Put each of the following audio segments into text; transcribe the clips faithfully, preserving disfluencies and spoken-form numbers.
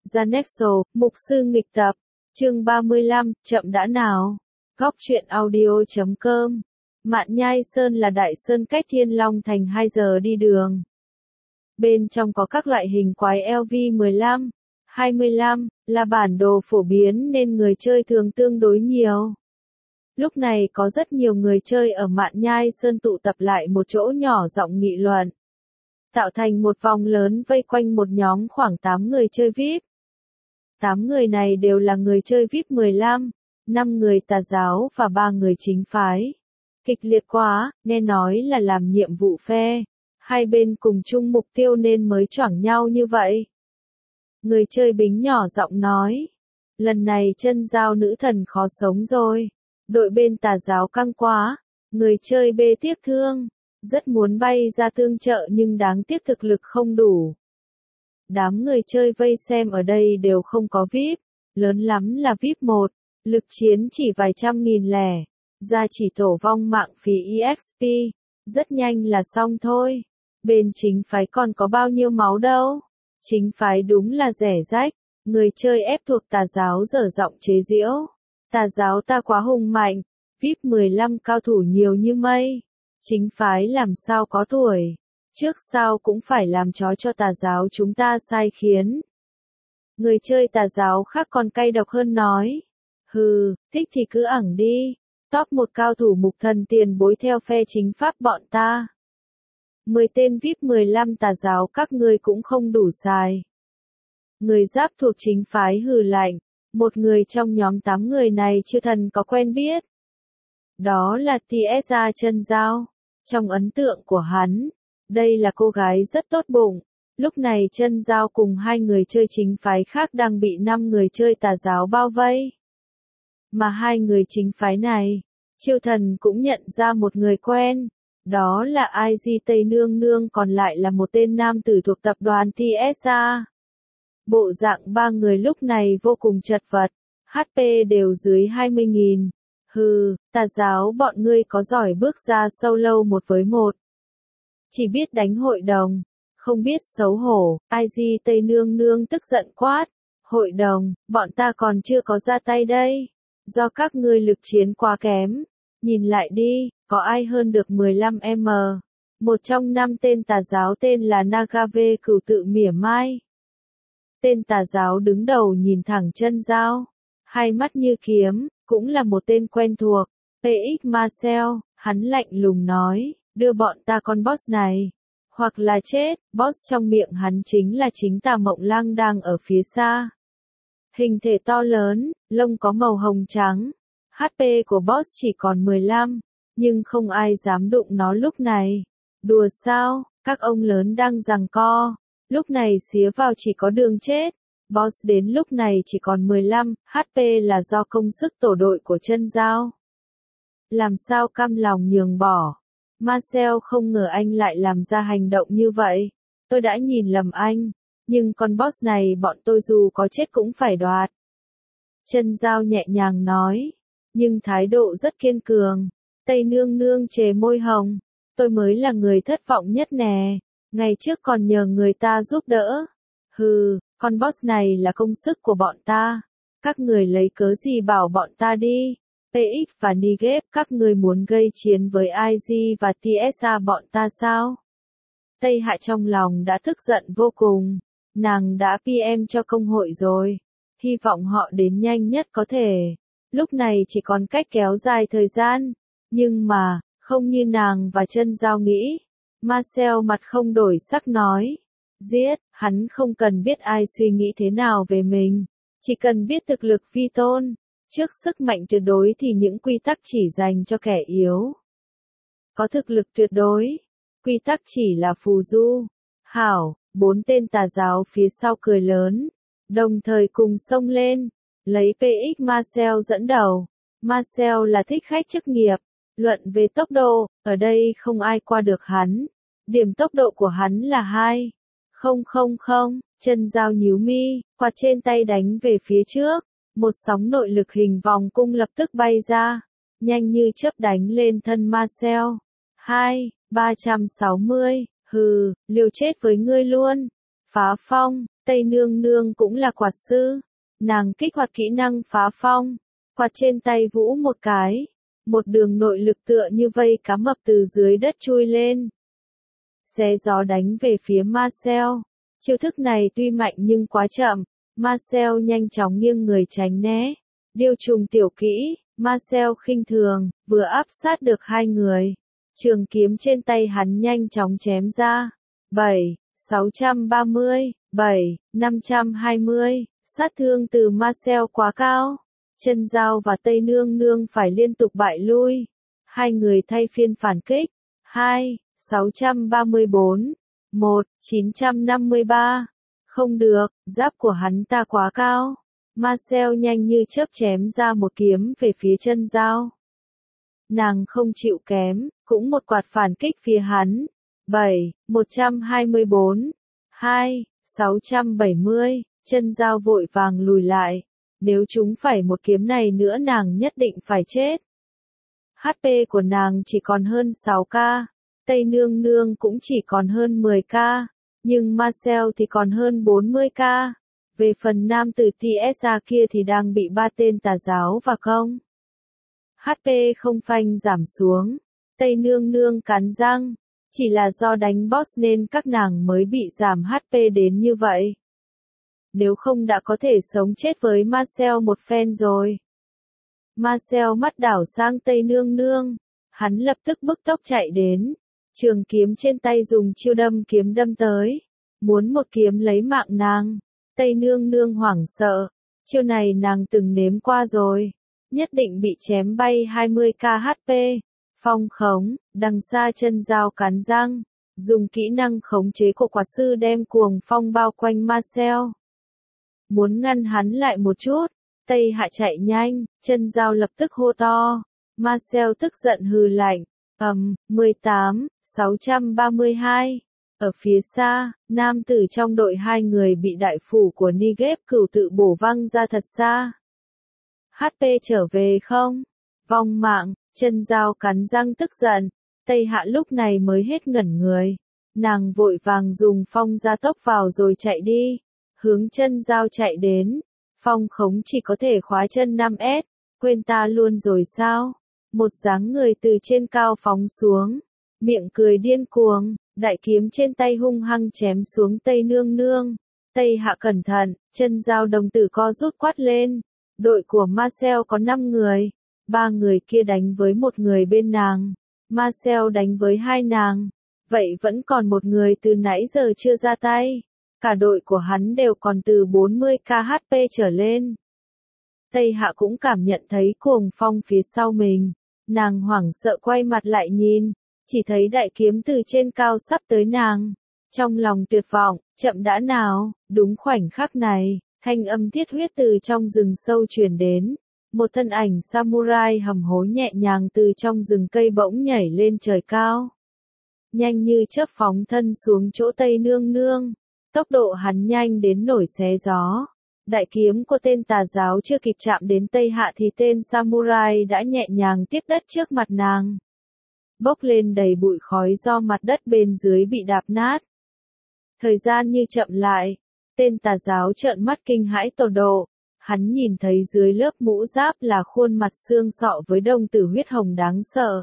Janexo, mục sư nghịch tập, chương ba mươi lăm, chậm đã nào. Góc truyện audio chấm com. Mạn Nhai Sơn là đại sơn cách Thiên Long Thành hai giờ đi đường. Bên trong có các loại hình quái L V mười lăm, hai mươi lăm, là bản đồ phổ biến nên người chơi thường tương đối nhiều. Lúc này có rất nhiều người chơi ở Mạn Nhai Sơn tụ tập lại một chỗ nhỏ giọng nghị luận. Tạo thành một vòng lớn vây quanh một nhóm khoảng tám người chơi vi ai pi. tám người này đều là người chơi vi ai pi mười lăm, năm người tà giáo và ba người chính phái. Kịch liệt quá, nghe nói là làm nhiệm vụ phe. Hai bên cùng chung mục tiêu nên mới choảng nhau như vậy. Người chơi Bính nhỏ giọng nói. Lần này chân giao nữ thần khó sống rồi. Đội bên tà giáo căng quá. Người chơi B tiếc thương. Rất muốn bay ra tương trợ nhưng đáng tiếc thực lực không đủ. Đám người chơi vây xem ở đây đều không có vi ai pi. Lớn lắm là vi ai pi một. Lực chiến chỉ vài trăm nghìn lẻ. Ra chỉ tổ vong mạng phí e ích pê. Rất nhanh là xong thôi. Bên chính phái còn có bao nhiêu máu đâu. Chính phái đúng là rẻ rách. Người chơi ép thuộc tà giáo dở giọng chế giễu. Tà giáo ta quá hùng mạnh. vi ai pi mười lăm cao thủ nhiều như mây. Chính phái làm sao có tuổi. Trước sau cũng phải làm chó cho tà giáo chúng ta sai khiến. Người chơi tà giáo khác còn cay độc hơn nói. Hừ, thích thì cứ ẳng đi. Top một cao thủ mục thần tiền bối theo phe chính pháp bọn ta. mười tên vi ai pi mười lăm tà giáo các ngươi cũng không đủ xài. Người giáp thuộc chính phái hừ lạnh. Một người trong nhóm tám người này chưa thần có quen biết. Đó là tê ét a chân giao. Trong ấn tượng của hắn, đây là cô gái rất tốt bụng. Lúc này chân giao cùng hai người chơi chính phái khác đang bị năm người chơi tà giáo bao vây. Mà hai người chính phái này, Chiêu Thần cũng nhận ra một người quen. Đó là i giê Tây Nương Nương, còn lại là một tên nam tử thuộc tập đoàn tê ét a. Bộ dạng ba người lúc này vô cùng chật vật, hát pê đều dưới hai mươi nghìn. Hừ, tà giáo bọn ngươi có giỏi bước ra solo một với một. Chỉ biết đánh hội đồng, không biết xấu hổ. i giê Tây Nương Nương tức giận quát. Hội đồng, bọn ta còn chưa có ra tay đây. Do các ngươi lực chiến quá kém. Nhìn lại đi, có ai hơn được mười lăm em. Một trong năm tên tà giáo tên là Nagave Cửu tự mỉa mai. Tên tà giáo đứng đầu nhìn thẳng chân giao. Hai mắt như kiếm, cũng là một tên quen thuộc. pê ích Marcel, hắn lạnh lùng nói, đưa bọn ta con boss này. Hoặc là chết, boss trong miệng hắn chính là chính Tà Mộng Lang đang ở phía xa. Hình thể to lớn, lông có màu hồng trắng. hát pê của boss chỉ còn mười lăm, nhưng không ai dám đụng nó lúc này. Đùa sao, các ông lớn đang giằng co. Lúc này xía vào chỉ có đường chết. Boss đến lúc này chỉ còn mười lăm, hát pê là do công sức tổ đội của chân giao. Làm sao cam lòng nhường bỏ. Marcel không ngờ anh lại làm ra hành động như vậy. Tôi đã nhìn lầm anh. Nhưng con boss này bọn tôi dù có chết cũng phải đoạt. Chân giao nhẹ nhàng nói. Nhưng thái độ rất kiên cường. Tây Nương Nương chề môi hồng. Tôi mới là người thất vọng nhất nè. Ngày trước còn nhờ người ta giúp đỡ. Hừ, con boss này là công sức của bọn ta. Các người lấy cớ gì bảo bọn ta đi. pê ích và Nigep, các người muốn gây chiến với i giê và tê ét a bọn ta sao? Tây Hạ trong lòng đã tức giận vô cùng. Nàng đã pê em cho công hội rồi. Hy vọng họ đến nhanh nhất có thể. Lúc này chỉ còn cách kéo dài thời gian. Nhưng mà, không như nàng và chân giao nghĩ. Marcel mặt không đổi sắc nói. Giết, hắn không cần biết ai suy nghĩ thế nào về mình. Chỉ cần biết thực lực vi tôn. Trước sức mạnh tuyệt đối thì những quy tắc chỉ dành cho kẻ yếu. Có thực lực tuyệt đối. Quy tắc chỉ là phù du. Hảo, bốn tên tà giáo phía sau cười lớn. Đồng thời cùng xông lên. Lấy pê ích Marcel dẫn đầu. Marcel là thích khách chức nghiệp. Luận về tốc độ, ở đây không ai qua được hắn. Điểm tốc độ của hắn là hai. Không không không, chân giao nhíu mi, quạt trên tay đánh về phía trước. Một sóng nội lực hình vòng cung lập tức bay ra. Nhanh như chớp đánh lên thân Marcel. Hai, ba trăm sáu mươi, hừ, liều chết với ngươi luôn. Phá phong, Tây Nương Nương cũng là quạt sư. Nàng kích hoạt kỹ năng phá phong, quạt trên tay vũ một cái. Một đường nội lực tựa như vây cá mập từ dưới đất chui lên. Xé gió đánh về phía Marcel. Chiêu thức này tuy mạnh nhưng quá chậm. Marcel nhanh chóng nghiêng người tránh né. Điêu trùng tiểu kỹ, Marcel khinh thường, vừa áp sát được hai người. Trường kiếm trên tay hắn nhanh chóng chém ra. bảy, sáu trăm ba mươi, bảy, năm trăm hai mươi, sát thương từ Marcel quá cao. Chân Dao và Tây Nương Nương phải liên tục bại lui. Hai người thay phiên phản kích. hai, sáu trăm ba mươi bốn, một, chín trăm năm mươi ba. Không được, giáp của hắn ta quá cao. Marcel nhanh như chớp chém ra một kiếm về phía Chân Dao. Nàng không chịu kém, cũng một quạt phản kích phía hắn. bảy, một trăm hai mươi bốn, hai, sáu trăm bảy mươi, Chân Dao vội vàng lùi lại. Nếu chúng phải một kiếm này nữa nàng nhất định phải chết. hát pê của nàng chỉ còn hơn sáu k, Tây Nương Nương cũng chỉ còn hơn mười k, nhưng Marcel thì còn hơn bốn mươi k. Về phần nam tử tê ét a kia thì đang bị ba tên tà giáo và công. hát pê không phanh giảm xuống. Tây Nương Nương cắn răng. Chỉ là do đánh boss nên các nàng mới bị giảm hát pê đến như vậy. Nếu không đã có thể sống chết với Marcel một phen rồi. Marcel mắt đảo sang Tây Nương Nương. Hắn lập tức bức tốc chạy đến. Trường kiếm trên tay dùng chiêu đâm kiếm đâm tới. Muốn một kiếm lấy mạng nàng. Tây Nương Nương hoảng sợ. Chiêu này nàng từng nếm qua rồi. Nhất định bị chém bay hai mươi k hát pê. Phong khống, đằng xa Chân Dao cắn răng. Dùng kỹ năng khống chế của quạt sư đem cuồng phong bao quanh Marcel. Muốn ngăn hắn lại một chút. Tây Hạ chạy nhanh, Chân Dao lập tức hô to. Marcel tức giận hừ lạnh. Ầm, mười tám, sáu trăm ba mươi hai. Ở phía xa, nam tử trong đội hai người bị đại phủ của Nigep cửu tự bổ văng ra thật xa. hát pê trở về không? Vong mạng, Chân Dao cắn răng tức giận. Tây Hạ lúc này mới hết ngẩn người. Nàng vội vàng dùng phong gia tốc vào rồi chạy đi. Hướng Chân Dao chạy đến. Phong khống chỉ có thể khóa chân năm S. Quên ta luôn rồi sao? Một dáng người từ trên cao phóng xuống. Miệng cười điên cuồng. Đại kiếm trên tay hung hăng chém xuống Tây Nương Nương. Tây Hạ cẩn thận, Chân Dao đồng tử co rút quát lên. Đội của Marcel có năm người. Ba người kia đánh với một người bên nàng. Marcel đánh với hai nàng. Vậy vẫn còn một người từ nãy giờ chưa ra tay. Cả đội của hắn đều còn từ bốn mươi k hát pê trở lên. Tây Hạ cũng cảm nhận thấy cuồng phong phía sau mình. Nàng hoảng sợ quay mặt lại nhìn. Chỉ thấy đại kiếm từ trên cao sắp tới nàng. Trong lòng tuyệt vọng, chậm đã nào, đúng khoảnh khắc này, thanh âm thiết huyết từ trong rừng sâu truyền đến. Một thân ảnh samurai hầm hố nhẹ nhàng từ trong rừng cây bỗng nhảy lên trời cao. Nhanh như chớp phóng thân xuống chỗ Tây Nương Nương. Tốc độ hắn nhanh đến nổi xé gió. Đại kiếm của tên tà giáo chưa kịp chạm đến Tây Hạ thì tên samurai đã nhẹ nhàng tiếp đất trước mặt nàng. Bốc lên đầy bụi khói do mặt đất bên dưới bị đạp nát. Thời gian như chậm lại. Tên tà giáo trợn mắt kinh hãi tột độ. Hắn nhìn thấy dưới lớp mũ giáp là khuôn mặt xương sọ với đồng tử huyết hồng đáng sợ.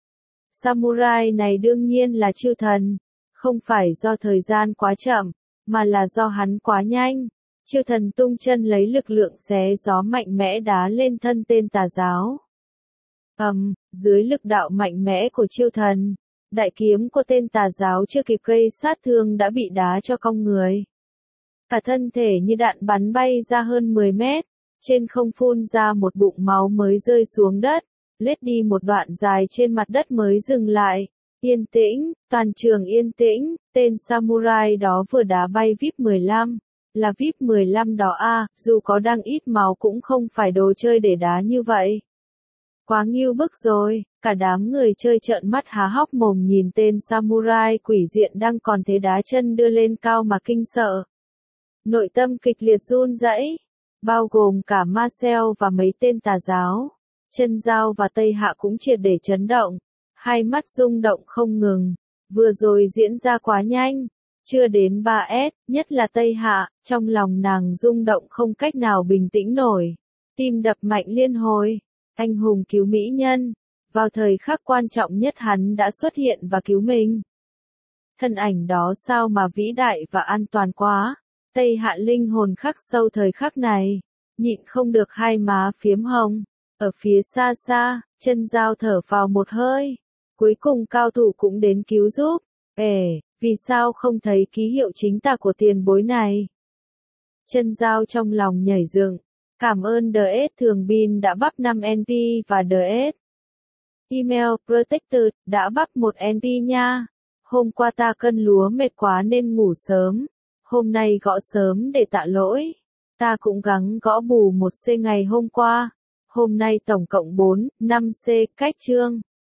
Samurai này đương nhiên là chư thần. Không phải do thời gian quá chậm, mà là do hắn quá nhanh. Chư thần tung chân lấy lực lượng xé gió mạnh mẽ đá lên thân tên tà giáo. Ầm, um, dưới lực đạo mạnh mẽ của chư thần, đại kiếm của tên tà giáo chưa kịp gây sát thương đã bị đá cho cong người. Cả thân thể như đạn bắn bay ra hơn mười mét, trên không phun ra một bụng máu mới rơi xuống đất, lết đi một đoạn dài trên mặt đất mới dừng lại. Yên tĩnh, toàn trường yên tĩnh, tên samurai đó vừa đá bay vê i pê mười lăm, là vê i pê mười lăm đó à, dù có đang ít máu cũng không phải đồ chơi để đá như vậy. Quá ngưu bức rồi, cả đám người chơi trợn mắt há hốc mồm nhìn tên samurai quỷ diện đang còn thế đá chân đưa lên cao mà kinh sợ. Nội tâm kịch liệt run rẩy, bao gồm cả Marcel và mấy tên tà giáo. Chân Dao và Tây Hạ cũng triệt để chấn động, hai mắt rung động không ngừng. Vừa rồi diễn ra quá nhanh, chưa đến ba S, nhất là Tây Hạ, trong lòng nàng rung động không cách nào bình tĩnh nổi. Tim đập mạnh liên hồi, anh hùng cứu mỹ nhân. Vào thời khắc quan trọng nhất hắn đã xuất hiện và cứu mình. Thân ảnh đó sao mà vĩ đại và an toàn quá. Tây Hạ linh hồn khắc sâu thời khắc này, nhịn không được hai má phiếm hồng. Ở phía xa xa, Chân Giao thở vào một hơi. Cuối cùng cao thủ cũng đến cứu giúp. Ê, vì sao không thấy ký hiệu chính tả của tiền bối này? Chân Giao trong lòng nhảy dựng. Cảm ơn đê ét Thường Bin đã bắp năm en pê và đê ét. Email Protector đã bắp một en pê nha. Hôm qua ta cân lúa mệt quá nên ngủ sớm. Hôm nay gõ sớm để tạ lỗi. Ta cũng gắng gõ bù một C ngày hôm qua. Hôm nay tổng cộng bốn, năm C cách chương.